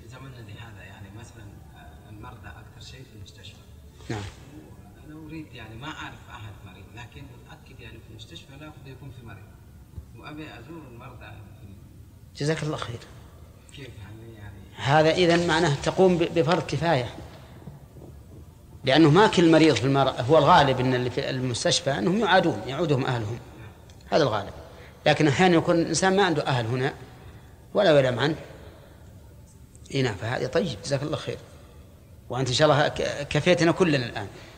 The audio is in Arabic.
زمننا هذا يعني مثلا المرضى أكثر شيء في المستشفى. نعم. أنا أريد يعني ما أعرف أحد مريض لكن متأكد يعني في المستشفى لا بد يكون في مريض وأبي أزور المرضى. جزاك الله خير. كيف يعني هذا إذن معناه تقوم بفرض كفاية، لأنه ما كل مريض في هو الغالب أن اللي في المستشفى أنهم يعودهم أهلهم، هذا الغالب، لكن أحيانا يكون الإنسان ما عنده أهل هنا ولا يعلم عنه. نعم، فهذه طيب، جزاك الله خير، وأنت إن شاء الله كفيتنا كلنا الآن.